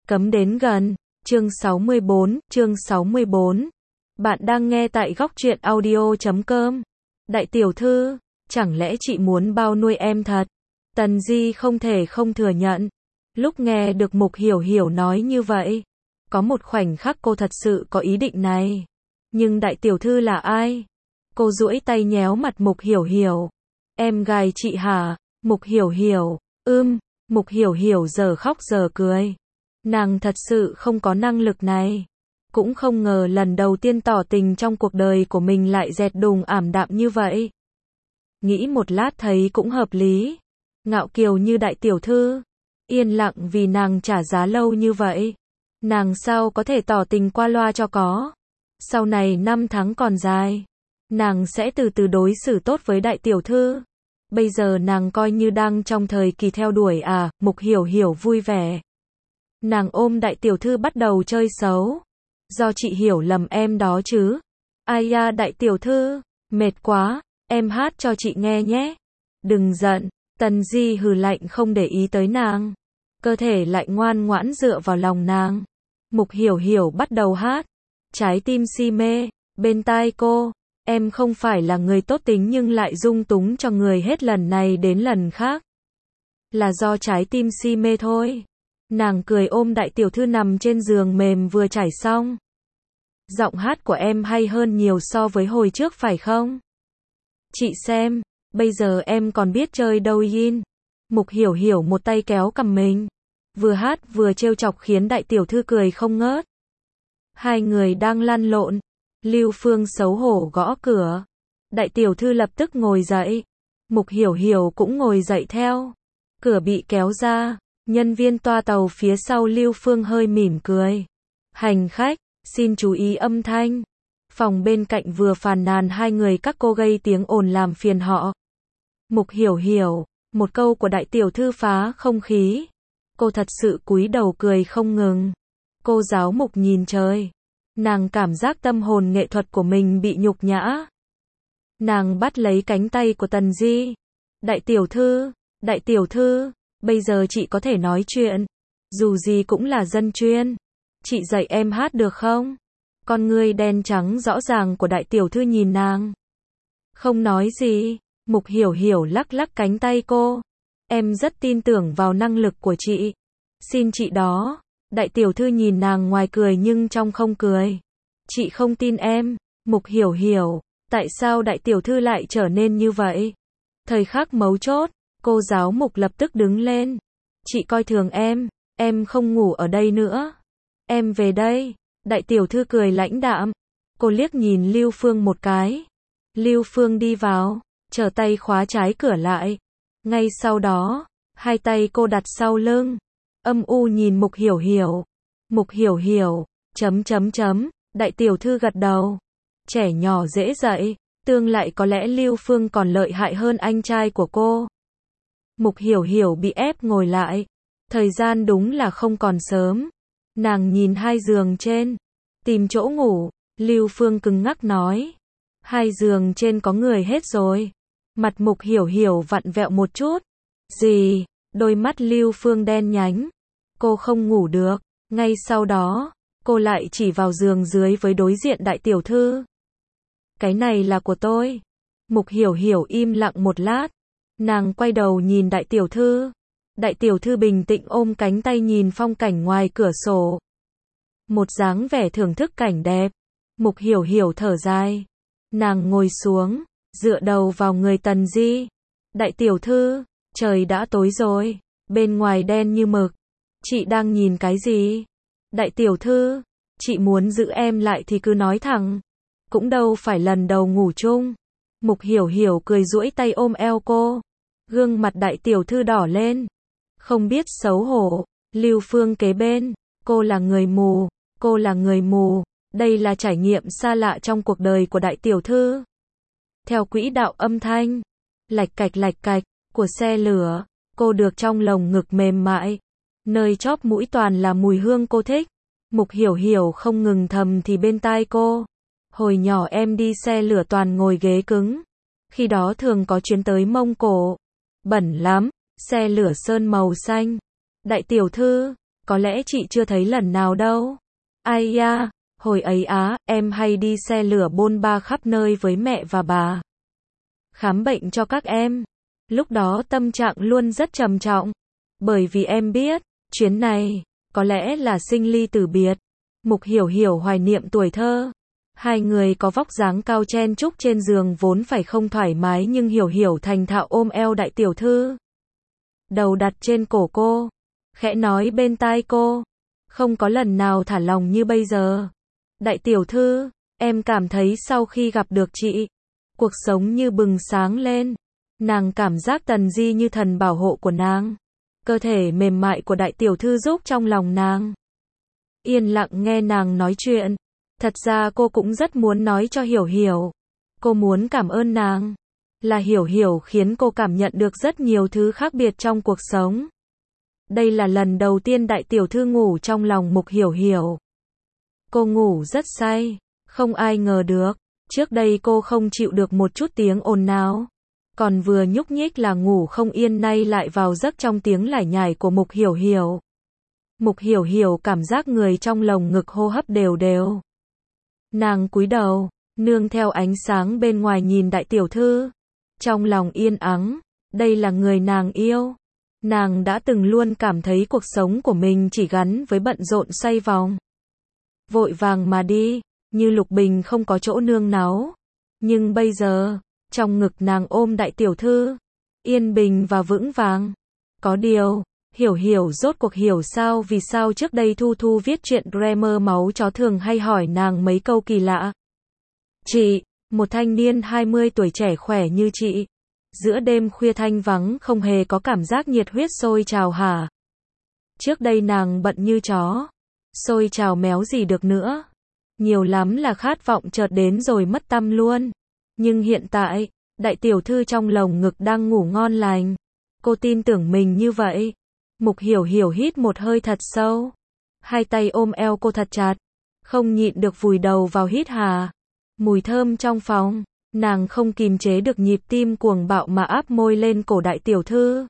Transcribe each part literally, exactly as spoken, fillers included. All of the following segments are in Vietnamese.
Cấm đến gần. Chương sáu mươi bốn, chương sáu mươi bốn. Bạn đang nghe tại góc truyện audio chấm com. Đại tiểu thư, chẳng lẽ chị muốn bao nuôi em thật? Tần Di không thể không thừa nhận. Lúc nghe được Mục Hiểu Hiểu nói như vậy, có một khoảnh khắc cô thật sự có ý định này. Nhưng đại tiểu thư là ai? Cô duỗi tay nhéo mặt Mục Hiểu Hiểu. Em gái chị hả? Mục Hiểu Hiểu, ưm, Mục Hiểu Hiểu giờ khóc giờ cười. Nàng thật sự không có năng lực này. Cũng không ngờ lần đầu tiên tỏ tình trong cuộc đời của mình lại dẹt đùng ảm đạm như vậy. Nghĩ một lát thấy cũng hợp lý. Ngạo kiều như đại tiểu thư, yên lặng vì nàng trả giá lâu như vậy. Nàng sao có thể tỏ tình qua loa cho có. Sau này năm tháng còn dài, nàng sẽ từ từ đối xử tốt với đại tiểu thư. Bây giờ nàng coi như đang trong thời kỳ theo đuổi à, Mục Hiểu Hiểu vui vẻ. Nàng ôm đại tiểu thư bắt đầu chơi xấu. Do chị hiểu lầm em đó chứ. Ai da đại tiểu thư, mệt quá, em hát cho chị nghe nhé. Đừng giận, Tần Di hừ lạnh không để ý tới nàng. Cơ thể lại ngoan ngoãn dựa vào lòng nàng. Mục Hiểu Hiểu bắt đầu hát. Trái tim si mê, bên tai cô. Em không phải là người tốt tính nhưng lại dung túng cho người hết lần này đến lần khác. Là do trái tim si mê thôi. Nàng cười ôm đại tiểu thư nằm trên giường mềm vừa trải xong. Giọng hát của em hay hơn nhiều so với hồi trước phải không? Chị xem, bây giờ em còn biết chơi đâu yin. Mục Hiểu Hiểu một tay kéo cằm mình. Vừa hát vừa trêu chọc khiến đại tiểu thư cười không ngớt. Hai người đang lăn lộn. Lưu Phương xấu hổ gõ cửa. Đại tiểu thư lập tức ngồi dậy. Mục Hiểu Hiểu cũng ngồi dậy theo. Cửa bị kéo ra. Nhân viên toa tàu phía sau Lưu Phương hơi mỉm cười. Hành khách, xin chú ý âm thanh. Phòng bên cạnh vừa phàn nàn hai người các cô gây tiếng ồn làm phiền họ. Mục Hiểu Hiểu, một câu của đại tiểu thư phá không khí. Cô thật sự cúi đầu cười không ngừng. Cô giáo Mục nhìn trời. Nàng cảm giác tâm hồn nghệ thuật của mình bị nhục nhã. Nàng bắt lấy cánh tay của Tần Di. Đại tiểu thư, đại tiểu thư, bây giờ chị có thể nói chuyện. Dù gì cũng là dân chuyên. Chị dạy em hát được không? Con ngươi đen trắng rõ ràng của đại tiểu thư nhìn nàng. Không nói gì. Mục Hiểu Hiểu lắc lắc cánh tay cô. Em rất tin tưởng vào năng lực của chị. Xin chị đó. Đại tiểu thư nhìn nàng ngoài cười nhưng trong không cười. Chị không tin em. Mục Hiểu Hiểu. Tại sao đại tiểu thư lại trở nên như vậy? Thời khắc mấu chốt, cô giáo Mục lập tức đứng lên. Chị coi thường em. Em không ngủ ở đây nữa. Em về đây. Đại tiểu thư cười lãnh đạm. Cô liếc nhìn Lưu Phương một cái. Lưu Phương đi vào, trở tay khóa trái cửa lại. Ngay sau đó, hai tay cô đặt sau lưng. Âm u nhìn Mục Hiểu Hiểu. Mục Hiểu Hiểu, chấm chấm chấm, đại tiểu thư gật đầu. Trẻ nhỏ dễ dạy, tương lại có lẽ Lưu Phương còn lợi hại hơn anh trai của cô. Mục Hiểu Hiểu bị ép ngồi lại. Thời gian đúng là không còn sớm. Nàng nhìn hai giường trên. Tìm chỗ ngủ. Lưu Phương cứng ngắc nói. Hai giường trên có người hết rồi. Mặt Mục Hiểu Hiểu vặn vẹo một chút. Gì? Đôi mắt Lưu Phương đen nhánh. Cô không ngủ được. Ngay sau đó, cô lại chỉ vào giường dưới với đối diện đại tiểu thư. Cái này là của tôi. Mục Hiểu Hiểu im lặng một lát. Nàng quay đầu nhìn đại tiểu thư. Đại tiểu thư bình tĩnh ôm cánh tay nhìn phong cảnh ngoài cửa sổ. Một dáng vẻ thưởng thức cảnh đẹp. Mục Hiểu Hiểu thở dài. Nàng ngồi xuống, dựa đầu vào người Tần Di. Đại tiểu thư, trời đã tối rồi. Bên ngoài đen như mực. Chị đang nhìn cái gì? Đại tiểu thư, chị muốn giữ em lại thì cứ nói thẳng. Cũng đâu phải lần đầu ngủ chung. Mục Hiểu Hiểu cười duỗi tay ôm eo cô. Gương mặt đại tiểu thư đỏ lên. Không biết xấu hổ. Lưu Phương kế bên. Cô là người mù. Cô là người mù. Đây là trải nghiệm xa lạ trong cuộc đời của đại tiểu thư. Theo quỹ đạo âm thanh. Lạch cạch lạch cạch. Của xe lửa. Cô được trong lồng ngực mềm mại. Nơi chóp mũi toàn là mùi hương cô thích. Mục Hiểu Hiểu không ngừng thầm thì bên tai cô. Hồi nhỏ em đi xe lửa toàn ngồi ghế cứng. Khi đó thường có chuyến tới Mông Cổ. Bẩn lắm. Xe lửa sơn màu xanh. Đại tiểu thư, có lẽ chị chưa thấy lần nào đâu. Ai da, hồi ấy á, em hay đi xe lửa bôn ba khắp nơi với mẹ và bà. Khám bệnh cho các em. Lúc đó tâm trạng luôn rất trầm trọng. Bởi vì em biết, chuyến này, có lẽ là sinh ly tử biệt. Mục Hiểu Hiểu hoài niệm tuổi thơ. Hai người có vóc dáng cao chen chúc trên giường vốn phải không thoải mái nhưng Hiểu Hiểu thành thạo ôm eo đại tiểu thư. Đầu đặt trên cổ cô. Khẽ nói bên tai cô. Không có lần nào thả lòng như bây giờ. Đại tiểu thư, em cảm thấy sau khi gặp được chị, cuộc sống như bừng sáng lên. Nàng cảm giác Tần Di như thần bảo hộ của nàng. Cơ thể mềm mại của đại tiểu thư giúp trong lòng nàng. Yên lặng nghe nàng nói chuyện. Thật ra cô cũng rất muốn nói cho Hiểu Hiểu. Cô muốn cảm ơn nàng. Là Hiểu Hiểu khiến cô cảm nhận được rất nhiều thứ khác biệt trong cuộc sống. Đây là lần đầu tiên đại tiểu thư ngủ trong lòng Mục Hiểu Hiểu. Cô ngủ rất say. Không ai ngờ được. Trước đây cô không chịu được một chút tiếng ồn nào. Còn vừa nhúc nhích là ngủ không yên, nay lại vào giấc trong tiếng lải nhải của Mục Hiểu Hiểu. Mục Hiểu Hiểu cảm giác người trong lồng ngực hô hấp đều đều. Nàng cúi đầu, nương theo ánh sáng bên ngoài nhìn đại tiểu thư. Trong lòng yên ắng, đây là người nàng yêu. Nàng đã từng luôn cảm thấy cuộc sống của mình chỉ gắn với bận rộn xoay vòng. Vội vàng mà đi, như lục bình không có chỗ nương náu. Nhưng bây giờ, trong ngực nàng ôm đại tiểu thư, yên bình và vững vàng. Có điều, Hiểu Hiểu rốt cuộc hiểu sao vì sao trước đây Thu Thu viết chuyện grammar máu chó thường hay hỏi nàng mấy câu kỳ lạ. Chị, một thanh niên hai mươi tuổi trẻ khỏe như chị, giữa đêm khuya thanh vắng không hề có cảm giác nhiệt huyết sôi trào hả? Trước đây nàng bận như chó, sôi trào méo gì được nữa. Nhiều lắm là khát vọng chợt đến rồi mất tăm luôn. Nhưng hiện tại, đại tiểu thư trong lồng ngực đang ngủ ngon lành. Cô tin tưởng mình như vậy. Mục Hiểu Hiểu hít một hơi thật sâu. Hai tay ôm eo cô thật chặt. Không nhịn được vùi đầu vào hít hà. Mùi thơm trong phòng. Nàng không kìm chế được nhịp tim cuồng bạo mà áp môi lên cổ đại tiểu thư.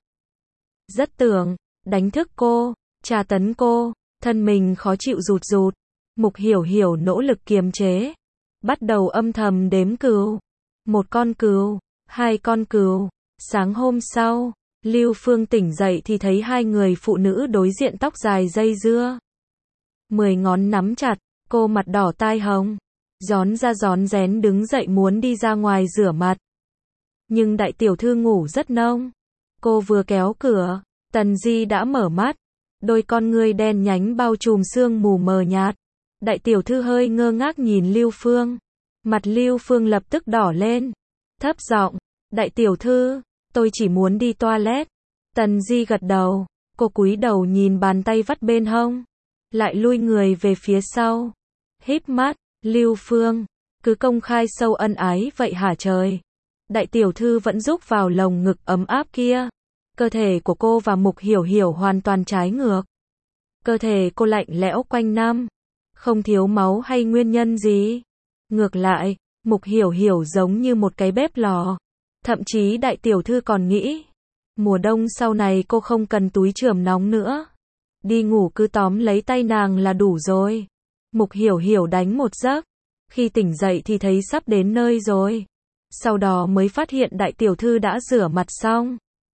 Rất tưởng, đánh thức cô, tra tấn cô, thân mình khó chịu rụt rụt. Mục Hiểu Hiểu nỗ lực kiềm chế. Bắt đầu âm thầm đếm cừu. Một con cừu, hai con cừu. Sáng hôm sau, Lưu Phương tỉnh dậy thì thấy hai người phụ nữ đối diện tóc dài dây dưa. Mười ngón nắm chặt, cô mặt đỏ tai hồng. Rón ra rón rén đứng dậy muốn đi ra ngoài rửa mặt. Nhưng đại tiểu thư ngủ rất nông. Cô vừa kéo cửa, Tần Di đã mở mắt. Đôi con ngươi đen nhánh bao trùm sương mù mờ nhạt. Đại tiểu thư hơi ngơ ngác nhìn Lưu Phương. Mặt Lưu Phương lập tức đỏ lên. Thấp giọng, đại tiểu thư, tôi chỉ muốn đi toilet. Tần Di gật đầu, cô cúi đầu nhìn bàn tay vắt bên hông. Lại lui người về phía sau. Híp mắt, Lưu Phương, cứ công khai sâu ân ái vậy hả trời. Đại tiểu thư vẫn rúc vào lồng ngực ấm áp kia. Cơ thể của cô và Mục Hiểu Hiểu hoàn toàn trái ngược. Cơ thể cô lạnh lẽo quanh năm. Không thiếu máu hay nguyên nhân gì. Ngược lại, Mục Hiểu Hiểu giống như một cái bếp lò. Thậm chí đại tiểu thư còn nghĩ, mùa đông sau này cô không cần túi chườm nóng nữa. Đi ngủ cứ tóm lấy tay nàng là đủ rồi. Mục Hiểu Hiểu đánh một giấc. Khi tỉnh dậy thì thấy sắp đến nơi rồi. Sau đó mới phát hiện đại tiểu thư đã rửa mặt xong.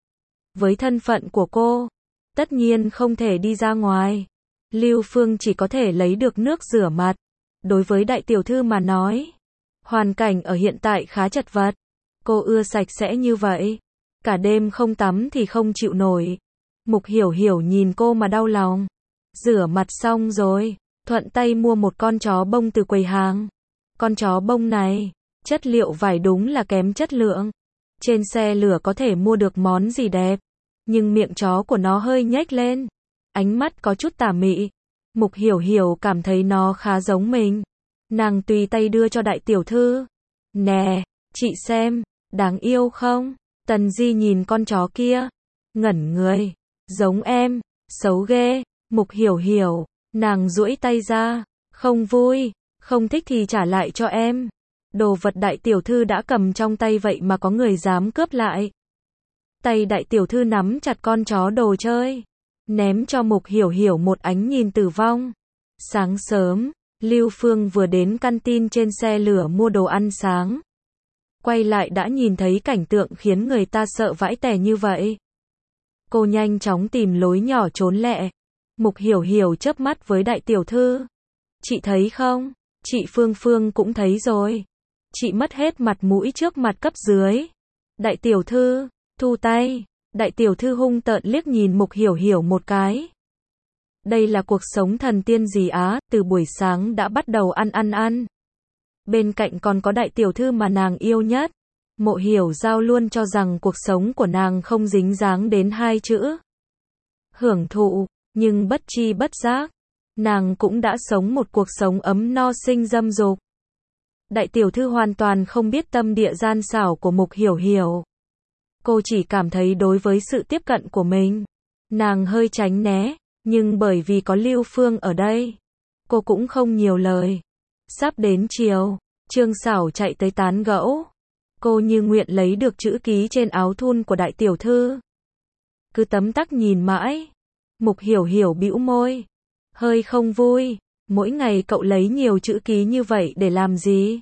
Với thân phận của cô, tất nhiên không thể đi ra ngoài. Lưu Phương chỉ có thể lấy được nước rửa mặt. Đối với đại tiểu thư mà nói, hoàn cảnh ở hiện tại khá chật vật. Cô ưa sạch sẽ như vậy. Cả đêm không tắm thì không chịu nổi. Mục Hiểu Hiểu nhìn cô mà đau lòng. Rửa mặt xong rồi, thuận tay mua một con chó bông từ quầy hàng. Con chó bông này, chất liệu vải đúng là kém chất lượng. Trên xe lửa có thể mua được món gì đẹp, nhưng miệng chó của nó hơi nhếch lên. Ánh mắt có chút tà mị. Mục Hiểu Hiểu cảm thấy nó khá giống mình. Nàng tùy tay đưa cho đại tiểu thư. Nè, chị xem, đáng yêu không? Tần Di nhìn con chó kia, ngẩn người. Giống em, xấu ghê. Mục Hiểu Hiểu, nàng duỗi tay ra. Không vui, không thích thì trả lại cho em. Đồ vật đại tiểu thư đã cầm trong tay vậy mà có người dám cướp lại. Tay đại tiểu thư nắm chặt con chó đồ chơi. ném cho Mục Hiểu Hiểu một ánh nhìn tử vong. Sáng sớm, Lưu Phương vừa đến canteen trên xe lửa mua đồ ăn sáng. Quay lại đã nhìn thấy cảnh tượng khiến người ta sợ vãi tè như vậy. Cô nhanh chóng tìm lối nhỏ trốn lẹ. Mục Hiểu Hiểu chớp mắt với đại tiểu thư. Chị thấy không? Chị Phương Phương cũng thấy rồi. Chị mất hết mặt mũi trước mặt cấp dưới. Đại tiểu thư, thu tay. Đại tiểu thư hung tợn liếc nhìn Mục Hiểu Hiểu một cái. Đây là cuộc sống thần tiên gì á, từ buổi sáng đã bắt đầu ăn ăn ăn. Bên cạnh còn có đại tiểu thư mà nàng yêu nhất. Mộ Hiểu Giao luôn cho rằng cuộc sống của nàng không dính dáng đến hai chữ hưởng thụ, nhưng bất chi bất giác, nàng cũng đã sống một cuộc sống ấm no sinh dâm dục. Đại tiểu thư hoàn toàn không biết tâm địa gian xảo của Mục Hiểu Hiểu. Cô chỉ cảm thấy đối với sự tiếp cận của mình, nàng hơi tránh né, nhưng bởi vì có Lưu Phương ở đây, cô cũng không nhiều lời. Sắp đến chiều, Trương Sảo chạy tới tán gẫu. Cô như nguyện lấy được chữ ký trên áo thun của đại tiểu thư. Cứ tấm tắc nhìn mãi. Mục Hiểu Hiểu bĩu môi. Hơi không vui. Mỗi ngày cậu lấy nhiều chữ ký như vậy để làm gì?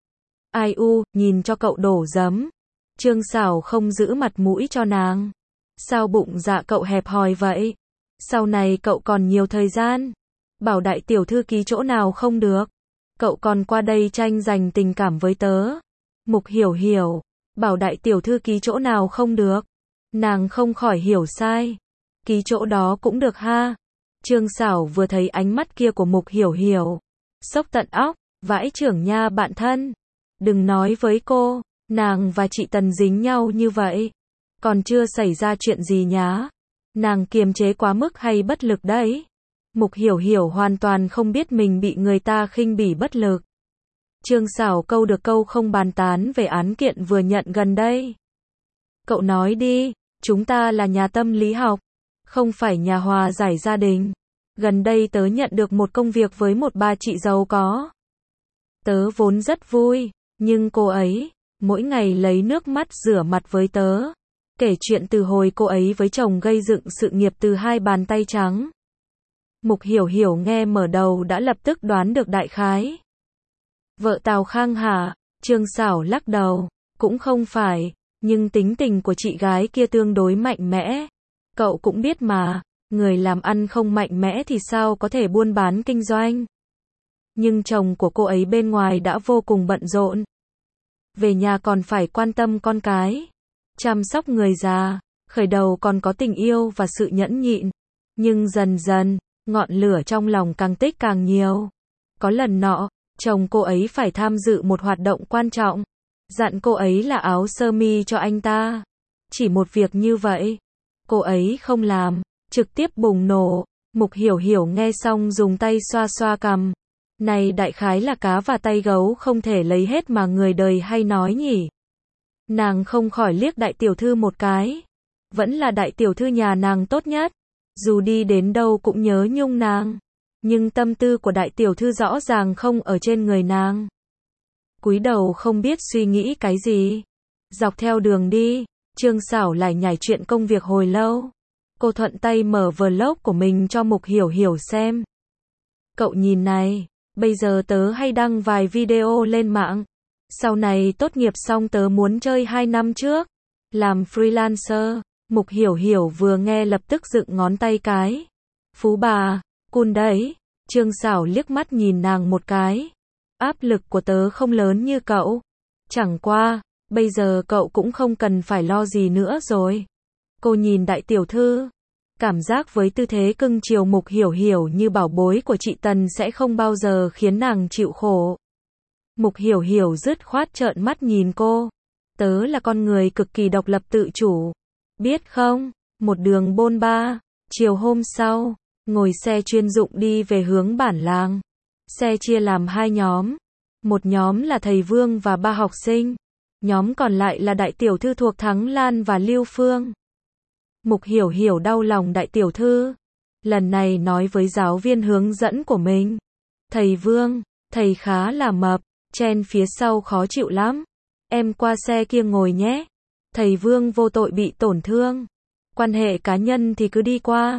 Ai u, nhìn cho cậu đổ giấm. Trương Sảo không giữ mặt mũi cho nàng. Sao bụng dạ cậu hẹp hòi vậy? Sau này cậu còn nhiều thời gian. Bảo đại tiểu thư ký chỗ nào không được. Cậu còn qua đây tranh giành tình cảm với tớ. Mục Hiểu Hiểu, bảo đại tiểu thư ký chỗ nào không được. Nàng không khỏi hiểu sai. Ký chỗ đó cũng được ha. Trương Sảo vừa thấy ánh mắt kia của Mục Hiểu Hiểu. Sốc tận óc, vãi trưởng nha bạn thân. Đừng nói với cô, nàng và chị Tần dính nhau như vậy. Còn chưa xảy ra chuyện gì nhá. Nàng kiềm chế quá mức hay bất lực đấy. Mục Hiểu Hiểu hoàn toàn không biết mình bị người ta khinh bỉ bất lực. Trương Sảo câu được câu không bàn tán về án kiện vừa nhận gần đây. Cậu nói đi, chúng ta là nhà tâm lý học, không phải nhà hòa giải gia đình. Gần đây tớ nhận được một công việc với một bà chị giàu có. Tớ vốn rất vui, nhưng cô ấy, mỗi ngày lấy nước mắt rửa mặt với tớ. Kể chuyện từ hồi cô ấy với chồng gây dựng sự nghiệp từ hai bàn tay trắng. Mục Hiểu Hiểu nghe mở đầu đã lập tức đoán được đại khái. Vợ Tào Khang hả? Trương Sảo lắc đầu. Cũng không phải, nhưng tính tình của chị gái kia tương đối mạnh mẽ. Cậu cũng biết mà, người làm ăn không mạnh mẽ thì sao có thể buôn bán kinh doanh. Nhưng chồng của cô ấy bên ngoài đã vô cùng bận rộn. Về nhà còn phải quan tâm con cái, chăm sóc người già, khởi đầu còn có tình yêu và sự nhẫn nhịn. Nhưng dần dần, ngọn lửa trong lòng càng tích càng nhiều. Có lần nọ, chồng cô ấy phải tham dự một hoạt động quan trọng. Dặn cô ấy là áo sơ mi cho anh ta. Chỉ một việc như vậy, cô ấy không làm, trực tiếp bùng nổ. Mục Hiểu Hiểu nghe xong dùng tay xoa xoa cằm. Này đại khái là cá và tay gấu không thể lấy hết mà người đời hay nói nhỉ. Nàng không khỏi liếc đại tiểu thư một cái. Vẫn là đại tiểu thư nhà nàng tốt nhất. Dù đi đến đâu cũng nhớ nhung nàng. Nhưng tâm tư của đại tiểu thư rõ ràng không ở trên người nàng. Cúi đầu không biết suy nghĩ cái gì. Dọc theo đường đi, Trương Sảo lại nhảy chuyện công việc hồi lâu. Cô thuận tay mở vlog của mình cho Mục Hiểu Hiểu xem. Cậu nhìn này, bây giờ tớ hay đăng vài video lên mạng. Sau này tốt nghiệp xong tớ muốn chơi hai năm trước. Làm freelancer. Mục Hiểu Hiểu vừa nghe lập tức dựng ngón tay cái. Phú bà, cun đấy. Trương Sảo liếc mắt nhìn nàng một cái. Áp lực của tớ không lớn như cậu. Chẳng qua, bây giờ cậu cũng không cần phải lo gì nữa rồi. Cô nhìn đại tiểu thư. Cảm giác với tư thế cưng chiều Mục Hiểu Hiểu như bảo bối của chị Tần sẽ không bao giờ khiến nàng chịu khổ. Mục Hiểu Hiểu dứt khoát trợn mắt nhìn cô. Tớ là con người cực kỳ độc lập tự chủ. Biết không, một đường bôn ba. Chiều hôm sau, ngồi xe chuyên dụng đi về hướng bản làng. Xe chia làm hai nhóm. Một nhóm là thầy Vương và ba học sinh. Nhóm còn lại là đại tiểu thư thuộc Thắng Lan và Lưu Phương. Mục Hiểu Hiểu đau lòng đại tiểu thư. Lần này nói với giáo viên hướng dẫn của mình. Thầy Vương, thầy khá là mập, chen phía sau khó chịu lắm. Em qua xe kia ngồi nhé. Thầy Vương vô tội bị tổn thương. Quan hệ cá nhân thì cứ đi qua.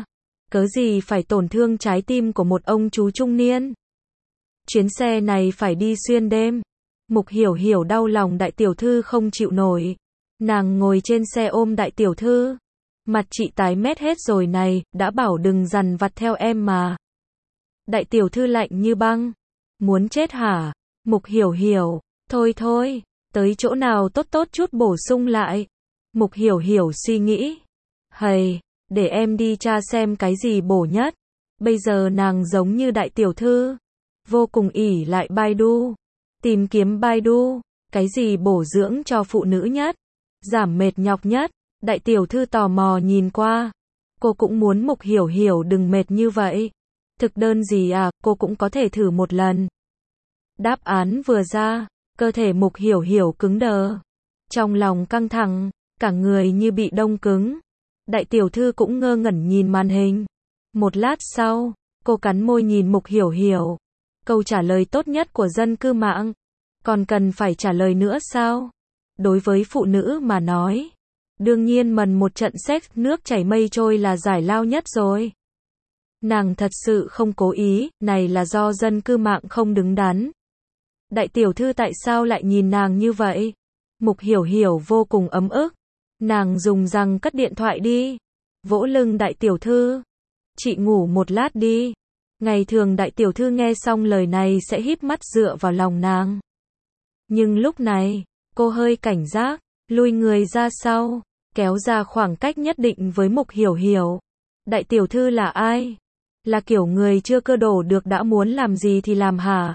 Cớ gì phải tổn thương trái tim của một ông chú trung niên. Chuyến xe này phải đi xuyên đêm. Mục Hiểu Hiểu đau lòng đại tiểu thư không chịu nổi. Nàng ngồi trên xe ôm đại tiểu thư. Mặt chị tái mét hết rồi này, đã bảo đừng dằn vặt theo em mà. Đại tiểu thư lạnh như băng. Muốn chết hả? Mục Hiểu Hiểu, thôi thôi, tới chỗ nào tốt tốt chút bổ sung lại. Mục Hiểu Hiểu suy nghĩ. Hầy, để em đi tra xem cái gì bổ nhất. Bây giờ nàng giống như đại tiểu thư. Vô cùng ỷ lại Baidu. Tìm kiếm Baidu, cái gì bổ dưỡng cho phụ nữ nhất. Giảm mệt nhọc nhất. Đại tiểu thư tò mò nhìn qua. Cô cũng muốn Mục Hiểu Hiểu đừng mệt như vậy. Thực đơn gì à, cô cũng có thể thử một lần. Đáp án vừa ra, cơ thể Mục Hiểu Hiểu cứng đờ. Trong lòng căng thẳng, cả người như bị đông cứng. Đại tiểu thư cũng ngơ ngẩn nhìn màn hình. Một lát sau, cô cắn môi nhìn Mục Hiểu Hiểu. Câu trả lời tốt nhất của dân cư mạng. Còn cần phải trả lời nữa sao? Đối với phụ nữ mà nói, đương nhiên mần một trận sex nước chảy mây trôi là giải lao nhất rồi. Nàng thật sự không cố ý, này là do dân cư mạng không đứng đắn. Đại tiểu thư tại sao lại nhìn nàng như vậy? Mục Hiểu Hiểu vô cùng ấm ức. Nàng dùng răng cất điện thoại đi. Vỗ lưng đại tiểu thư. Chị ngủ một lát đi. Ngày thường đại tiểu thư nghe xong lời này sẽ híp mắt dựa vào lòng nàng. Nhưng lúc này, cô hơi cảnh giác, lùi người ra sau, kéo ra khoảng cách nhất định với Mục Hiểu Hiểu. Đại tiểu thư là ai? Là kiểu người chưa cơ đổ được đã muốn làm gì thì làm hả?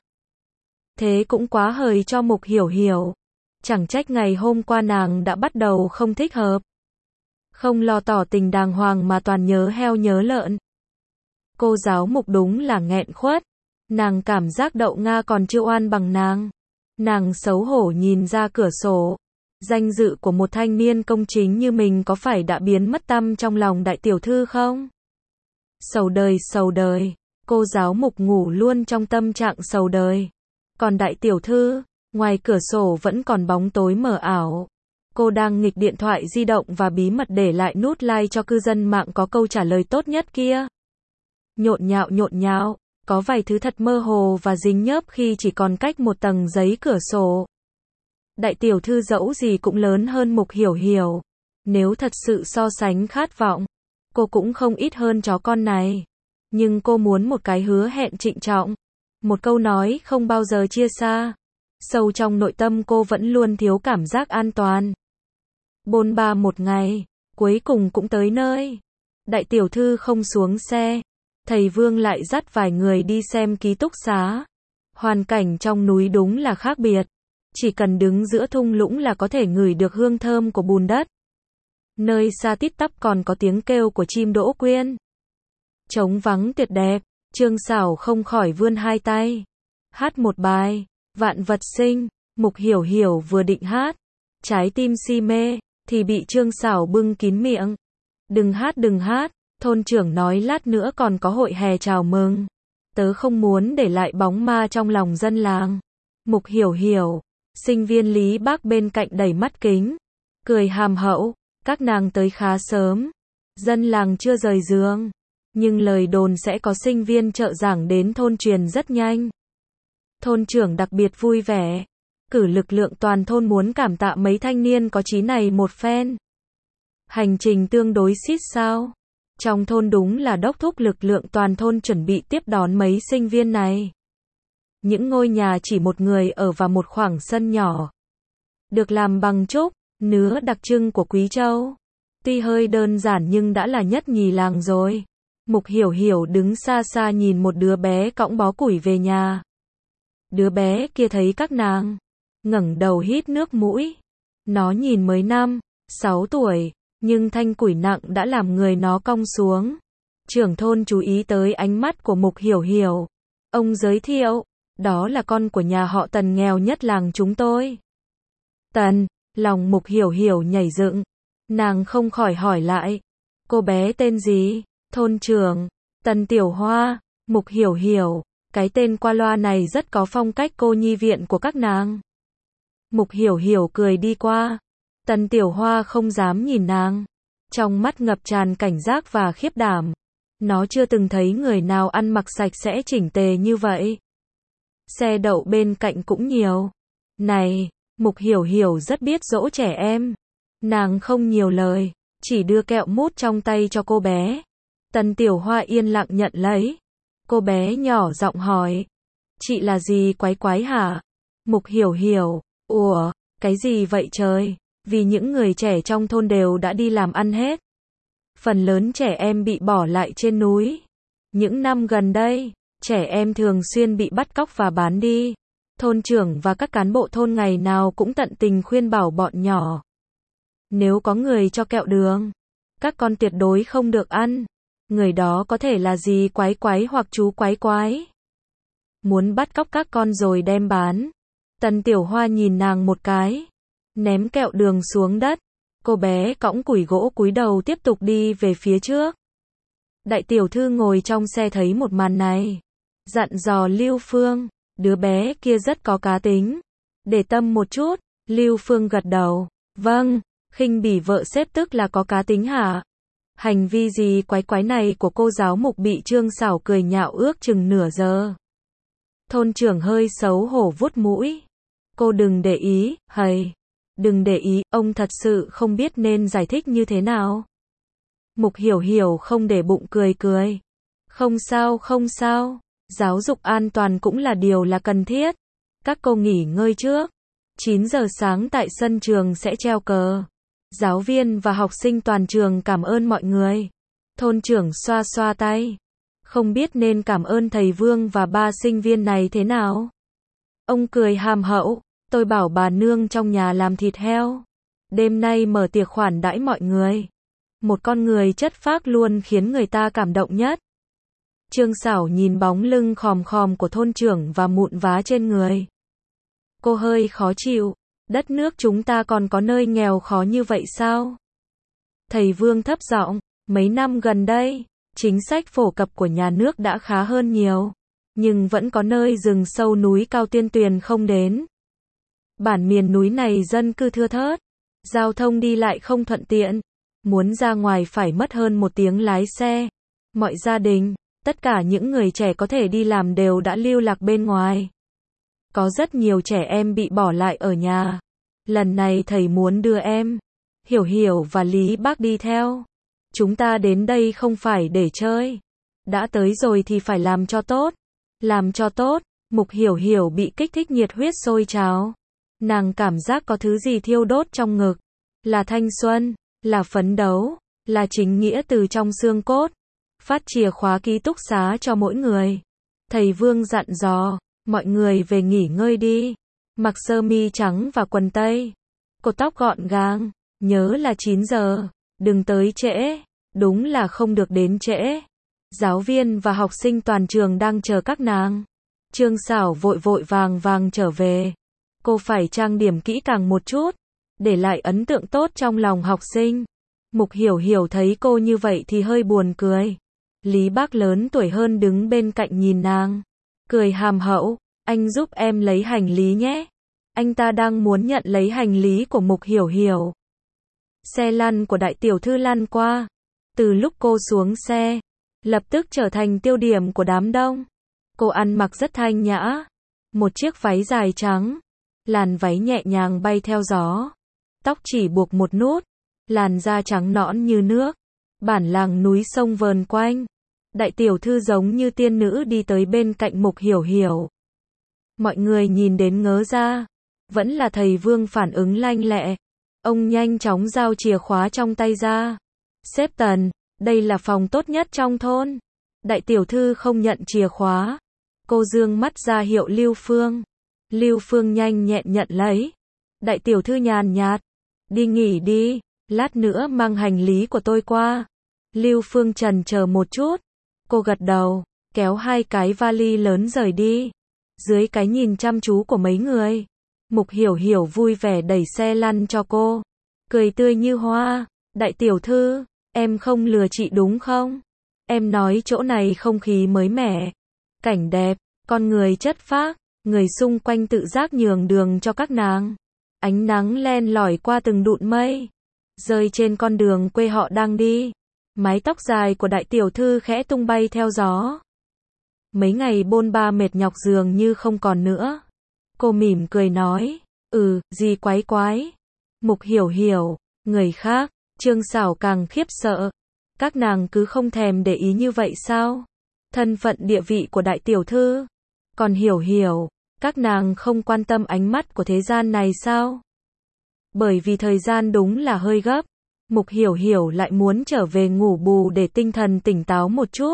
Thế cũng quá hời cho Mục Hiểu Hiểu. Chẳng trách ngày hôm qua nàng đã bắt đầu không thích hợp. Không lo tỏ tình đàng hoàng mà toàn nhớ heo nhớ lợn. Cô giáo Mục đúng là nghẹn khuất. Nàng cảm giác đậu Nga còn chưa oan bằng nàng. Nàng xấu hổ nhìn ra cửa sổ. Danh dự của một thanh niên công chính như mình có phải đã biến mất tăm trong lòng đại tiểu thư không? Sầu đời sầu đời. Cô giáo Mục ngủ luôn trong tâm trạng sầu đời. Còn đại tiểu thư, ngoài cửa sổ vẫn còn bóng tối mờ ảo. Cô đang nghịch điện thoại di động và bí mật để lại nút like cho cư dân mạng có câu trả lời tốt nhất kia. Nhộn nhạo nhộn nhạo, có vài thứ thật mơ hồ và dính nhớp khi chỉ còn cách một tầng giấy cửa sổ. Đại tiểu thư dẫu gì cũng lớn hơn Mục Hiểu Hiểu. Nếu thật sự so sánh khát vọng, cô cũng không ít hơn chó con này. Nhưng cô muốn một cái hứa hẹn trịnh trọng. Một câu nói không bao giờ chia xa. Sâu trong nội tâm cô vẫn luôn thiếu cảm giác an toàn. Bôn ba một ngày, cuối cùng cũng tới nơi. Đại tiểu thư không xuống xe. Thầy Vương lại dắt vài người đi xem ký túc xá. Hoàn cảnh trong núi đúng là khác biệt. Chỉ cần đứng giữa thung lũng là có thể ngửi được hương thơm của bùn đất. Nơi xa tít tắp còn có tiếng kêu của chim đỗ quyên. Trống vắng tuyệt đẹp, Trương Sảo không khỏi vươn hai tay. Hát một bài, vạn vật sinh, Mục Hiểu Hiểu vừa định hát. Trái tim si mê, thì bị Trương Sảo bưng kín miệng. Đừng hát đừng hát, thôn trưởng nói lát nữa còn có hội hè chào mừng. Tớ không muốn để lại bóng ma trong lòng dân làng. Mục Hiểu Hiểu, sinh viên Lý Bác bên cạnh đẩy mắt kính. Cười hàm hậu, các nàng tới khá sớm. Dân làng chưa rời giường. Nhưng lời đồn sẽ có sinh viên trợ giảng đến thôn truyền rất nhanh. Thôn trưởng đặc biệt vui vẻ. Cử lực lượng toàn thôn muốn cảm tạ mấy thanh niên có chí này một phen. Hành trình tương đối xít sao. Trong thôn đúng là đốc thúc lực lượng toàn thôn chuẩn bị tiếp đón mấy sinh viên này. Những ngôi nhà chỉ một người ở và một khoảng sân nhỏ. Được làm bằng trúc, nứa đặc trưng của Quý Châu. Tuy hơi đơn giản nhưng đã là nhất nhì làng rồi. Mục Hiểu Hiểu đứng xa xa nhìn một đứa bé cõng bó củi về nhà. Đứa bé kia thấy các nàng, ngẩng đầu hít nước mũi. Nó nhìn mới năm, sáu tuổi, nhưng thanh củi nặng đã làm người nó cong xuống. Trưởng thôn chú ý tới ánh mắt của Mục Hiểu Hiểu. Ông giới thiệu, đó là con của nhà họ Tần nghèo nhất làng chúng tôi. Tần, lòng Mục Hiểu Hiểu nhảy dựng. Nàng không khỏi hỏi lại, cô bé tên gì? Thôn trưởng, Tần Tiểu Hoa. Mục Hiểu Hiểu, cái tên qua loa này rất có phong cách cô nhi viện của các nàng. Mục Hiểu Hiểu cười đi qua. Tần Tiểu Hoa không dám nhìn nàng. Trong mắt ngập tràn cảnh giác và khiếp đảm. Nó chưa từng thấy người nào ăn mặc sạch sẽ chỉnh tề như vậy. Xe đậu bên cạnh cũng nhiều. Này, Mục Hiểu Hiểu rất biết dỗ trẻ em. Nàng không nhiều lời, chỉ đưa kẹo mút trong tay cho cô bé. Tần Tiểu Hoa yên lặng nhận lấy. Cô bé nhỏ giọng hỏi. Chị là gì quái quái hả? Mục Hiểu Hiểu. Ủa, cái gì vậy trời? Vì những người trẻ trong thôn đều đã đi làm ăn hết. Phần lớn trẻ em bị bỏ lại trên núi. Những năm gần đây, trẻ em thường xuyên bị bắt cóc và bán đi. Thôn trưởng và các cán bộ thôn ngày nào cũng tận tình khuyên bảo bọn nhỏ. Nếu có người cho kẹo đường, các con tuyệt đối không được ăn. Người đó có thể là dì quái quái hoặc chú quái quái. Muốn bắt cóc các con rồi đem bán. Tần Tiểu Hoa nhìn nàng một cái, ném kẹo đường xuống đất. Cô bé cõng củi gỗ cúi đầu tiếp tục đi về phía trước. Đại tiểu thư ngồi trong xe thấy một màn này, dặn dò Lưu Phương, đứa bé kia rất có cá tính, để tâm một chút. Lưu Phương gật đầu, vâng, khinh bỉ vợ xếp tức là có cá tính hả? Hành vi gì quái quái này của cô giáo Mục bị Trương Sảo cười nhạo ước chừng nửa giờ. Thôn trưởng hơi xấu hổ vuốt mũi. Cô đừng để ý, hầy. Đừng để ý, ông thật sự không biết nên giải thích như thế nào. Mục Hiểu Hiểu không để bụng cười cười. Không sao không sao, giáo dục an toàn cũng là điều là cần thiết. Các cô nghỉ ngơi trước. chín giờ sáng tại sân trường sẽ treo cờ. Giáo viên và học sinh toàn trường cảm ơn mọi người. Thôn trưởng xoa xoa tay. Không biết nên cảm ơn thầy Vương và ba sinh viên này thế nào. Ông cười hàm hậu. Tôi bảo bà nương trong nhà làm thịt heo. Đêm nay mở tiệc khoản đãi mọi người. Một con người chất phác luôn khiến người ta cảm động nhất. Trương Sảo nhìn bóng lưng khòm khòm của thôn trưởng và mụn vá trên người. Cô hơi khó chịu. Đất nước chúng ta còn có nơi nghèo khó như vậy sao? Thầy Vương thấp giọng, mấy năm gần đây, chính sách phổ cập của nhà nước đã khá hơn nhiều. Nhưng vẫn có nơi rừng sâu núi cao tiên tuyền không đến. Bản miền núi này dân cư thưa thớt, giao thông đi lại không thuận tiện, muốn ra ngoài phải mất hơn một tiếng lái xe. Mọi gia đình, tất cả những người trẻ có thể đi làm đều đã lưu lạc bên ngoài. Có rất nhiều trẻ em bị bỏ lại ở nhà. Lần này thầy muốn đưa em, Hiểu Hiểu và Lý Bác đi theo. Chúng ta đến đây không phải để chơi. Đã tới rồi thì phải làm cho tốt. Làm cho tốt, Mục Hiểu Hiểu bị kích thích nhiệt huyết sôi trào. Nàng cảm giác có thứ gì thiêu đốt trong ngực. Là thanh xuân, là phấn đấu, là chính nghĩa từ trong xương cốt. Phát chìa khóa ký túc xá cho mỗi người. Thầy Vương dặn dò, mọi người về nghỉ ngơi đi. Mặc sơ mi trắng và quần tây. Cột tóc gọn gàng. Nhớ là chín giờ. Đừng tới trễ. Đúng là không được đến trễ. Giáo viên và học sinh toàn trường đang chờ các nàng. Trương Sảo vội vội vàng vàng trở về. Cô phải trang điểm kỹ càng một chút, để lại ấn tượng tốt trong lòng học sinh. Mục Hiểu Hiểu thấy cô như vậy thì hơi buồn cười. Lý Bác lớn tuổi hơn đứng bên cạnh nhìn nàng, cười hàm hậu, anh giúp em lấy hành lý nhé. Anh ta đang muốn nhận lấy hành lý của Mục Hiểu Hiểu. Xe lăn của đại tiểu thư lăn qua. Từ lúc cô xuống xe, lập tức trở thành tiêu điểm của đám đông. Cô ăn mặc rất thanh nhã. Một chiếc váy dài trắng. Làn váy nhẹ nhàng bay theo gió. Tóc chỉ buộc một nút. Làn da trắng nõn như nước. Bản làng núi sông vờn quanh. Đại tiểu thư giống như tiên nữ đi tới bên cạnh Mục Hiểu Hiểu. Mọi người nhìn đến ngớ ra. Vẫn là thầy Vương phản ứng lanh lẹ. Ông nhanh chóng giao chìa khóa trong tay ra. Sếp Tần, đây là phòng tốt nhất trong thôn. Đại tiểu thư không nhận chìa khóa. Cô dương mắt ra hiệu Lưu Phương. Lưu Phương nhanh nhẹn nhận lấy. Đại tiểu thư nhàn nhạt. Đi nghỉ đi, lát nữa mang hành lý của tôi qua. Lưu Phương chần chờ một chút. Cô gật đầu, kéo hai cái vali lớn rời đi. Dưới cái nhìn chăm chú của mấy người, Mục Hiểu Hiểu vui vẻ đẩy xe lăn cho cô. Cười tươi như hoa. Đại tiểu thư, em không lừa chị đúng không? Em nói chỗ này không khí mới mẻ, cảnh đẹp, con người chất phác, người xung quanh tự giác nhường đường cho các nàng. Ánh nắng len lỏi qua từng đụn mây, rơi trên con đường quê họ đang đi. Mái tóc dài của đại tiểu thư khẽ tung bay theo gió. Mấy ngày bôn ba mệt nhọc dường như không còn nữa. Cô mỉm cười nói, ừ, gì quái quái. Mục Hiểu Hiểu, người khác, Trương Sảo càng khiếp sợ. Các nàng cứ không thèm để ý như vậy sao? Thân phận địa vị của đại tiểu thư. Còn Hiểu Hiểu, các nàng không quan tâm ánh mắt của thế gian này sao? Bởi vì thời gian đúng là hơi gấp. Mục Hiểu Hiểu lại muốn trở về ngủ bù để tinh thần tỉnh táo một chút.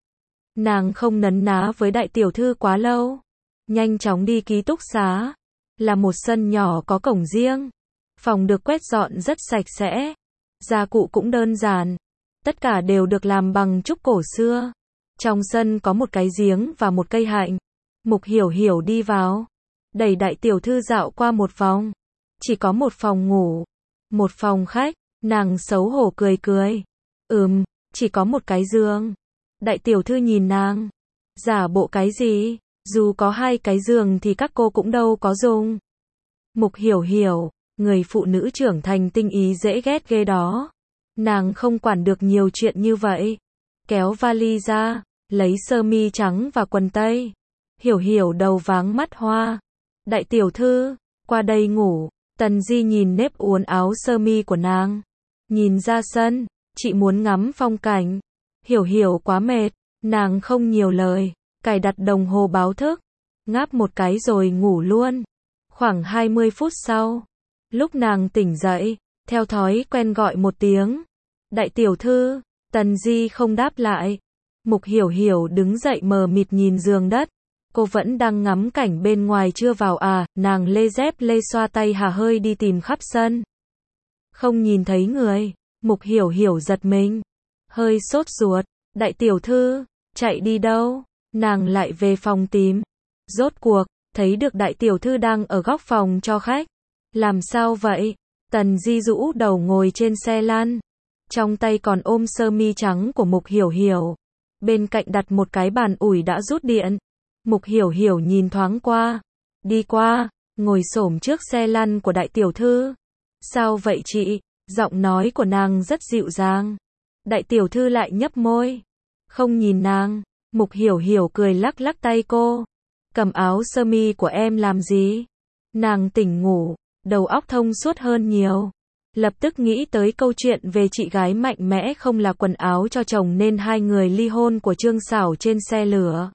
Nàng không nấn ná với đại tiểu thư quá lâu. Nhanh chóng đi ký túc xá. Là một sân nhỏ có cổng riêng. Phòng được quét dọn rất sạch sẽ. Gia cụ cũng đơn giản. Tất cả đều được làm bằng trúc cổ xưa. Trong sân có một cái giếng và một cây hạnh. Mục Hiểu Hiểu đi vào. Đẩy đại tiểu thư dạo qua một vòng. Chỉ có một phòng ngủ. Một phòng khách. Nàng xấu hổ cười cười. Ừm, chỉ có một cái giường. Đại tiểu thư nhìn nàng. Giả bộ cái gì? Dù có hai cái giường thì các cô cũng đâu có dùng. Mục Hiểu Hiểu, người phụ nữ trưởng thành tinh ý dễ ghét ghê đó. Nàng không quản được nhiều chuyện như vậy. Kéo vali ra, lấy sơ mi trắng và quần tây. Hiểu Hiểu đầu váng mắt hoa. Đại tiểu thư, qua đây ngủ. Tần Di nhìn nếp uốn áo sơ mi của nàng. Nhìn ra sân, chị muốn ngắm phong cảnh. Hiểu Hiểu quá mệt, nàng không nhiều lời, cài đặt đồng hồ báo thức, ngáp một cái rồi ngủ luôn. Khoảng hai mươi phút sau, lúc nàng tỉnh dậy, theo thói quen gọi một tiếng. Đại tiểu thư, Tần Di không đáp lại. Mục Hiểu Hiểu đứng dậy mờ mịt nhìn giường đất. Cô vẫn đang ngắm cảnh bên ngoài chưa vào à, nàng lê dép lê xoa tay hà hơi đi tìm khắp sân. Không nhìn thấy người, Mục Hiểu Hiểu giật mình. Hơi sốt ruột, đại tiểu thư, chạy đi đâu? Nàng lại về phòng tìm. Rốt cuộc, thấy được đại tiểu thư đang ở góc phòng cho khách. Làm sao vậy? Tần Di rũ đầu ngồi trên xe lăn. Trong tay còn ôm sơ mi trắng của Mục Hiểu Hiểu. Bên cạnh đặt một cái bàn ủi đã rút điện. Mục Hiểu Hiểu nhìn thoáng qua. Đi qua, ngồi xổm trước xe lăn của đại tiểu thư. Sao vậy chị? Giọng nói của nàng rất dịu dàng. Đại tiểu thư lại nhấp môi. Không nhìn nàng. Mục Hiểu Hiểu cười lắc lắc tay cô. Cầm áo sơ mi của em làm gì? Nàng tỉnh ngủ, đầu óc thông suốt hơn nhiều. Lập tức nghĩ tới câu chuyện về chị gái mạnh mẽ không là quần áo cho chồng nên hai người ly hôn của Trương Sảo trên xe lửa.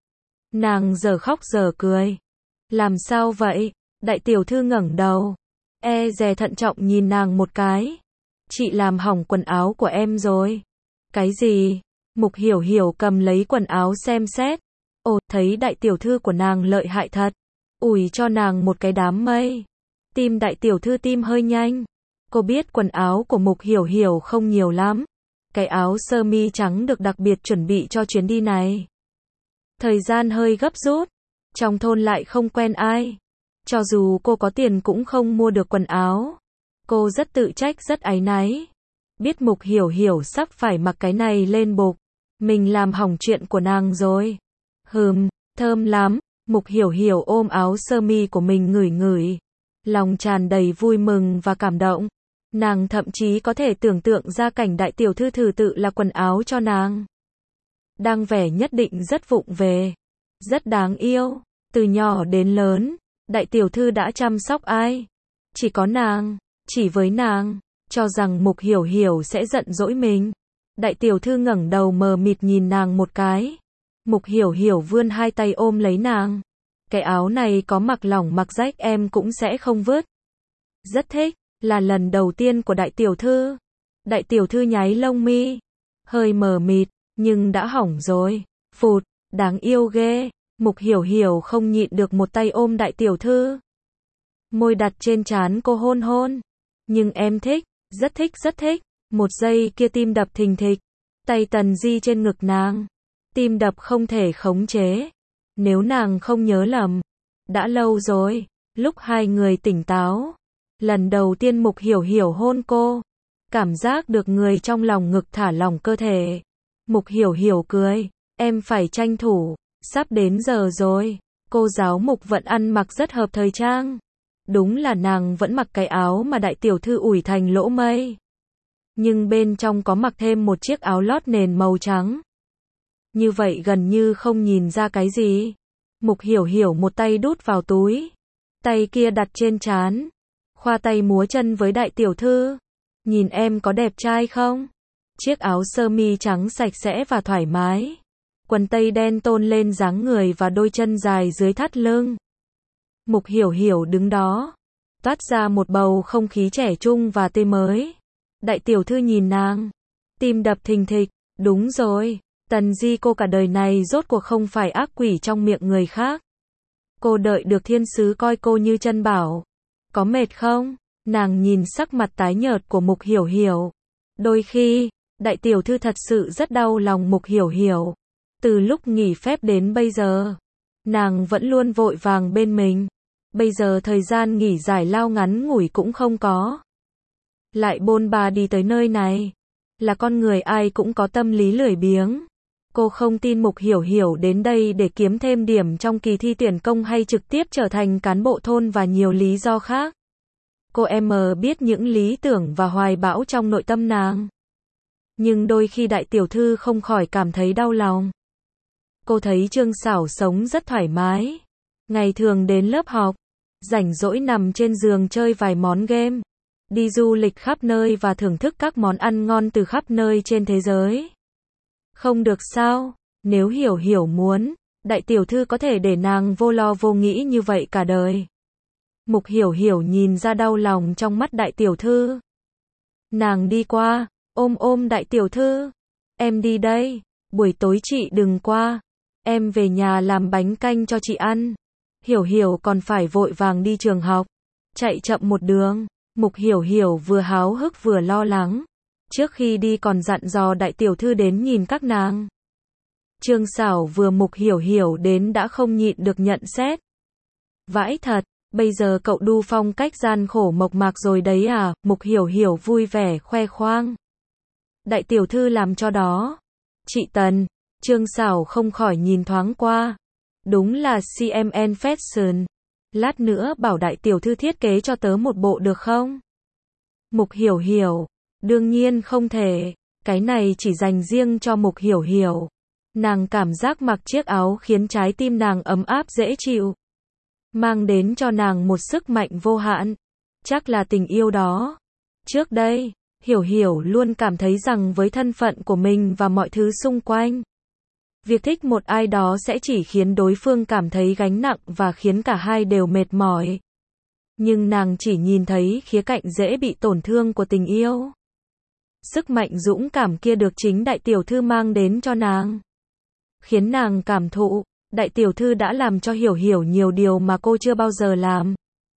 Nàng giờ khóc giờ cười. Làm sao vậy? Đại tiểu thư ngẩng đầu. E dè thận trọng nhìn nàng một cái. Chị làm hỏng quần áo của em rồi. Cái gì? Mục Hiểu Hiểu cầm lấy quần áo xem xét. Ồ, thấy đại tiểu thư của nàng lợi hại thật. Ủi cho nàng một cái đám mây. Tim đại tiểu thư tim hơi nhanh. Cô biết quần áo của Mục Hiểu Hiểu không nhiều lắm. Cái áo sơ mi trắng được đặc biệt chuẩn bị cho chuyến đi này. Thời gian hơi gấp rút. Trong thôn lại không quen ai. Cho dù cô có tiền cũng không mua được quần áo. Cô rất tự trách rất áy náy. Biết Mục Hiểu Hiểu sắp phải mặc cái này lên bục. Mình làm hỏng chuyện của nàng rồi. Hừm, thơm lắm. Mục Hiểu Hiểu ôm áo sơ mi của mình ngửi ngửi. Lòng tràn đầy vui mừng và cảm động. Nàng thậm chí có thể tưởng tượng ra cảnh đại tiểu thư thử tự là quần áo cho nàng. Đang vẻ nhất định rất vụng về. Rất đáng yêu. Từ nhỏ đến lớn, đại tiểu thư đã chăm sóc ai? Chỉ có nàng. Chỉ với nàng. Cho rằng Mục Hiểu Hiểu sẽ giận dỗi mình. Đại tiểu thư ngẩng đầu mờ mịt nhìn nàng một cái. Mục Hiểu Hiểu vươn hai tay ôm lấy nàng. Cái áo này có mặc lỏng mặc rách em cũng sẽ không vứt. Rất thích, là lần đầu tiên của đại tiểu thư. Đại tiểu thư nháy lông mi. Hơi mờ mịt, nhưng đã hỏng rồi. Phụt, đáng yêu ghê. Mục Hiểu Hiểu không nhịn được một tay ôm đại tiểu thư. Môi đặt trên trán cô hôn hôn. Nhưng em thích, rất thích rất thích. Một giây kia tim đập thình thịch. Tay Tần Di trên ngực nàng. Tim đập không thể khống chế. Nếu nàng không nhớ lầm. Đã lâu rồi, lúc hai người tỉnh táo. Lần đầu tiên Mục Hiểu Hiểu hôn cô. Cảm giác được người trong lòng ngực thả lỏng cơ thể. Mục Hiểu Hiểu cười. Em phải tranh thủ. Sắp đến giờ rồi. Cô giáo Mục vẫn ăn mặc rất hợp thời trang. Đúng là nàng vẫn mặc cái áo mà đại tiểu thư ủi thành lỗ mây. nhưng bên trong có mặc thêm một chiếc áo lót nền màu trắng. Như vậy gần như không nhìn ra cái gì. Mục Hiểu Hiểu một tay đút vào túi, tay kia đặt trên trán, khoa tay múa chân với đại tiểu thư. Nhìn em có đẹp trai không? Chiếc áo sơ mi trắng sạch sẽ và thoải mái. Quần tây đen tôn lên dáng người và đôi chân dài dưới thắt lưng. Mục Hiểu Hiểu đứng đó, toát ra một bầu không khí trẻ trung và tươi mới. Đại tiểu thư nhìn nàng, tim đập thình thịch, đúng rồi, Tần Di cô cả đời này rốt cuộc không phải ác quỷ trong miệng người khác. Cô đợi được thiên sứ coi cô như chân bảo. Có mệt không? Nàng nhìn sắc mặt tái nhợt của Mục Hiểu Hiểu. Đôi khi, đại tiểu thư thật sự rất đau lòng Mục Hiểu Hiểu. Từ lúc nghỉ phép đến bây giờ, nàng vẫn luôn vội vàng bên mình. Bây giờ thời gian nghỉ giải lao ngắn ngủi cũng không có. Lại bôn ba đi tới nơi này. Là con người ai cũng có tâm lý lười biếng. Cô không tin Mục Hiểu Hiểu đến đây để kiếm thêm điểm trong kỳ thi tuyển công hay trực tiếp trở thành cán bộ thôn và nhiều lý do khác. Cô em biết những lý tưởng và hoài bão trong nội tâm nàng. Nhưng đôi khi đại tiểu thư không khỏi cảm thấy đau lòng. Cô thấy Trương Sảo sống rất thoải mái. Ngày thường đến lớp học, rảnh rỗi nằm trên giường chơi vài món game, đi du lịch khắp nơi và thưởng thức các món ăn ngon từ khắp nơi trên thế giới. Không được sao, nếu Hiểu Hiểu muốn, đại tiểu thư có thể để nàng vô lo vô nghĩ như vậy cả đời. Mục Hiểu Hiểu nhìn ra đau lòng trong mắt đại tiểu thư. Nàng đi qua, ôm ôm đại tiểu thư. Em đi đây, buổi tối chị đừng qua. Em về nhà làm bánh canh cho chị ăn. Hiểu Hiểu còn phải vội vàng đi trường học. Chạy chậm một đường. Mục Hiểu Hiểu vừa háo hức vừa lo lắng. Trước khi đi còn dặn dò đại tiểu thư đến nhìn các nàng. Trương Sảo vừa Mục Hiểu Hiểu đến đã không nhịn được nhận xét. Vãi thật, bây giờ cậu đu phong cách gian khổ mộc mạc rồi đấy à? Mục Hiểu Hiểu vui vẻ khoe khoang. Đại tiểu thư làm cho đó. Chị Tần, Trương Sảo không khỏi nhìn thoáng qua. Đúng là xê em en Fashion. Lát nữa bảo đại tiểu thư thiết kế cho tớ một bộ được không? Mục Hiểu Hiểu, đương nhiên không thể, cái này chỉ dành riêng cho Mục Hiểu Hiểu. Nàng cảm giác mặc chiếc áo khiến trái tim nàng ấm áp dễ chịu, mang đến cho nàng một sức mạnh vô hạn. Chắc là tình yêu đó. Trước đây, Hiểu Hiểu luôn cảm thấy rằng với thân phận của mình và mọi thứ xung quanh, việc thích một ai đó sẽ chỉ khiến đối phương cảm thấy gánh nặng và khiến cả hai đều mệt mỏi. Nhưng nàng chỉ nhìn thấy khía cạnh dễ bị tổn thương của tình yêu. Sức mạnh dũng cảm kia được chính đại tiểu thư mang đến cho nàng. Khiến nàng cảm thụ, đại tiểu thư đã làm cho Hiểu Hiểu nhiều điều mà cô chưa bao giờ làm.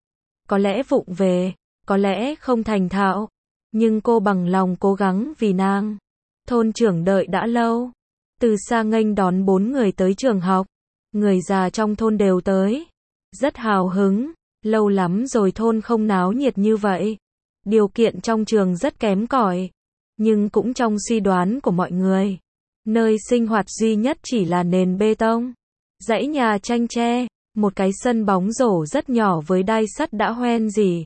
Có lẽ vụng về, có lẽ không thành thạo, nhưng cô bằng lòng cố gắng vì nàng. Thôn trưởng đợi đã lâu. Từ xa nghênh đón bốn người tới trường học. Người già trong thôn đều tới. Rất hào hứng. Lâu lắm rồi thôn không náo nhiệt như vậy. Điều kiện trong trường rất kém cỏi, nhưng cũng trong suy đoán của mọi người, nơi sinh hoạt duy nhất chỉ là nền bê tông, dãy nhà tranh tre, một cái sân bóng rổ rất nhỏ với đai sắt đã hoen rỉ.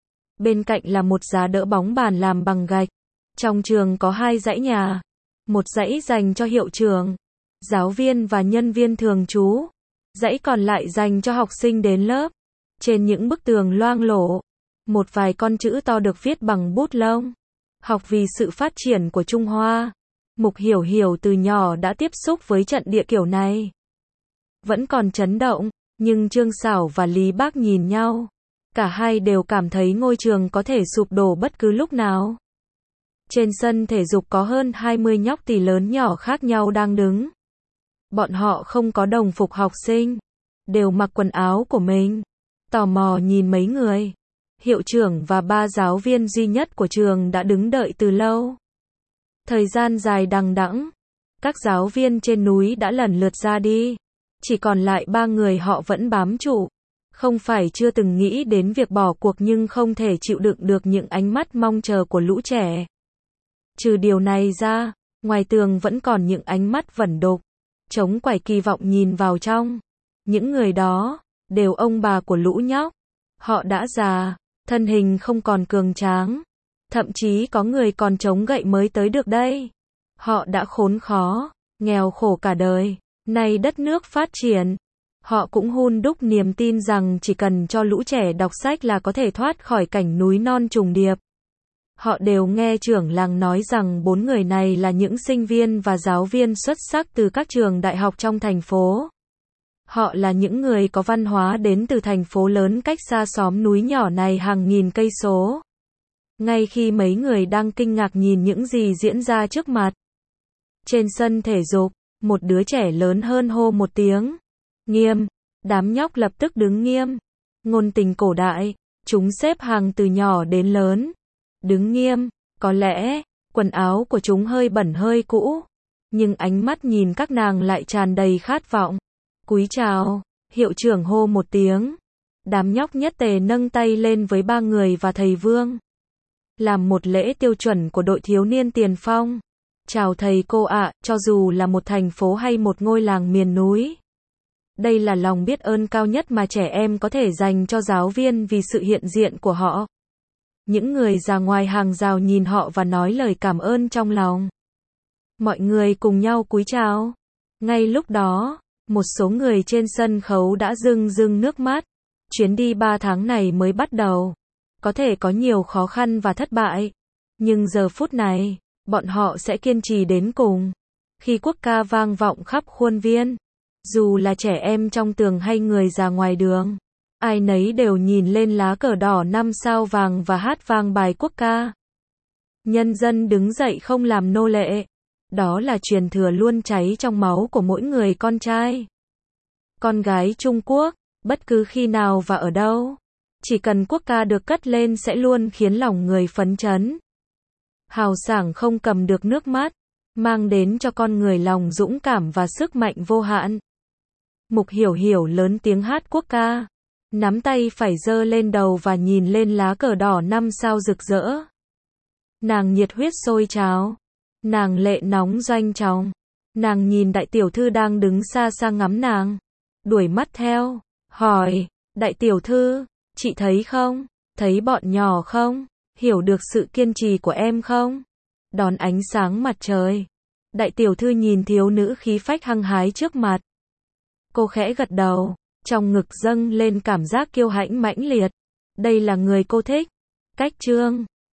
Bên cạnh là một giá đỡ bóng bàn làm bằng gạch. Trong trường có hai dãy nhà, một dãy dành cho hiệu trưởng, giáo viên và nhân viên thường trú, dãy còn lại dành cho học sinh đến lớp. Trên những bức tường loang lổ, một vài con chữ to được viết bằng bút lông. Học vì sự phát triển của Trung Hoa. Mục Hiểu Hiểu từ nhỏ đã tiếp xúc với trận địa kiểu này. Vẫn còn chấn động, nhưng Trương Sảo và Lý Bác nhìn nhau. Cả hai đều cảm thấy ngôi trường có thể sụp đổ bất cứ lúc nào. Trên sân thể dục có hơn hai mươi nhóc tỳ lớn nhỏ khác nhau đang đứng. Bọn họ không có đồng phục học sinh, đều mặc quần áo của mình. Tò mò nhìn mấy người. Hiệu trưởng và ba giáo viên duy nhất của trường đã đứng đợi từ lâu. Thời gian dài đằng đẵng, các giáo viên trên núi đã lần lượt ra đi. Chỉ còn lại ba người họ vẫn bám trụ. Không phải chưa từng nghĩ đến việc bỏ cuộc nhưng không thể chịu đựng được những ánh mắt mong chờ của lũ trẻ. Trừ điều này ra, ngoài tường vẫn còn những ánh mắt vẩn đục, trống quải kỳ vọng nhìn vào trong. Những người đó đều ông bà của lũ nhóc. Họ đã già, thân hình không còn cường tráng, Thậm chí có người còn chống gậy mới tới được đây. Họ đã khốn khó, nghèo khổ cả đời, nay đất nước phát triển. Họ cũng hun đúc niềm tin rằng chỉ cần cho lũ trẻ đọc sách là có thể thoát khỏi cảnh núi non trùng điệp. Họ đều nghe trưởng làng nói rằng bốn người này là những sinh viên và giáo viên xuất sắc từ các trường đại học trong thành phố. Họ là những người có văn hóa đến từ thành phố lớn cách xa xóm núi nhỏ này hàng nghìn cây số. Ngay khi mấy người đang kinh ngạc nhìn những gì diễn ra trước mặt. Trên sân thể dục, một đứa trẻ lớn hơn hô một tiếng. Nghiêm, đám nhóc lập tức đứng nghiêm. Ngôn tình cổ đại, chúng xếp hàng từ nhỏ đến lớn. Đứng nghiêm, có lẽ, quần áo của chúng hơi bẩn hơi cũ. Nhưng ánh mắt nhìn các nàng lại tràn đầy khát vọng. Cúi chào, hiệu trưởng hô một tiếng. Đám nhóc nhất tề nâng tay lên với ba người và thầy Vương. Làm một lễ tiêu chuẩn của đội thiếu niên tiền phong. Chào thầy cô ạ, cho dù là một thành phố hay một ngôi làng miền núi. Đây là lòng biết ơn cao nhất mà trẻ em có thể dành cho giáo viên vì sự hiện diện của họ. Những người ra ngoài hàng rào nhìn họ và nói lời cảm ơn trong lòng. Mọi người cùng nhau cúi chào. Ngay lúc đó, một số người trên sân khấu đã rưng rưng nước mắt. Chuyến đi ba tháng này mới bắt đầu. Có thể có nhiều khó khăn và thất bại. Nhưng giờ phút này, bọn họ sẽ kiên trì đến cùng. Khi quốc ca vang vọng khắp khuôn viên, dù là trẻ em trong tường hay người già ngoài đường, ai nấy đều nhìn lên lá cờ đỏ năm sao vàng và hát vang bài quốc ca. Nhân dân đứng dậy không làm nô lệ. Đó là truyền thừa luôn cháy trong máu của mỗi người con trai. Con gái Trung Quốc, bất cứ khi nào và ở đâu, chỉ cần quốc ca được cất lên sẽ luôn khiến lòng người phấn chấn. Hào sảng không cầm được nước mắt, mang đến cho con người lòng dũng cảm và sức mạnh vô hạn. Mục Hiểu Hiểu lớn tiếng hát quốc ca, nắm tay phải giơ lên đầu và nhìn lên lá cờ đỏ năm sao rực rỡ. Nàng nhiệt huyết sôi trào, nàng lệ nóng doanh trọng, nàng nhìn đại tiểu thư đang đứng xa xa ngắm nàng, đuổi mắt theo, hỏi, đại tiểu thư, chị thấy không, thấy bọn nhỏ không, hiểu được sự kiên trì của em không? Đón ánh sáng mặt trời, đại tiểu thư nhìn thiếu nữ khí phách hăng hái trước mặt. Cô khẽ gật đầu, trong ngực dâng lên cảm giác kiêu hãnh mãnh liệt. Đây là người cô thích. Cách Trương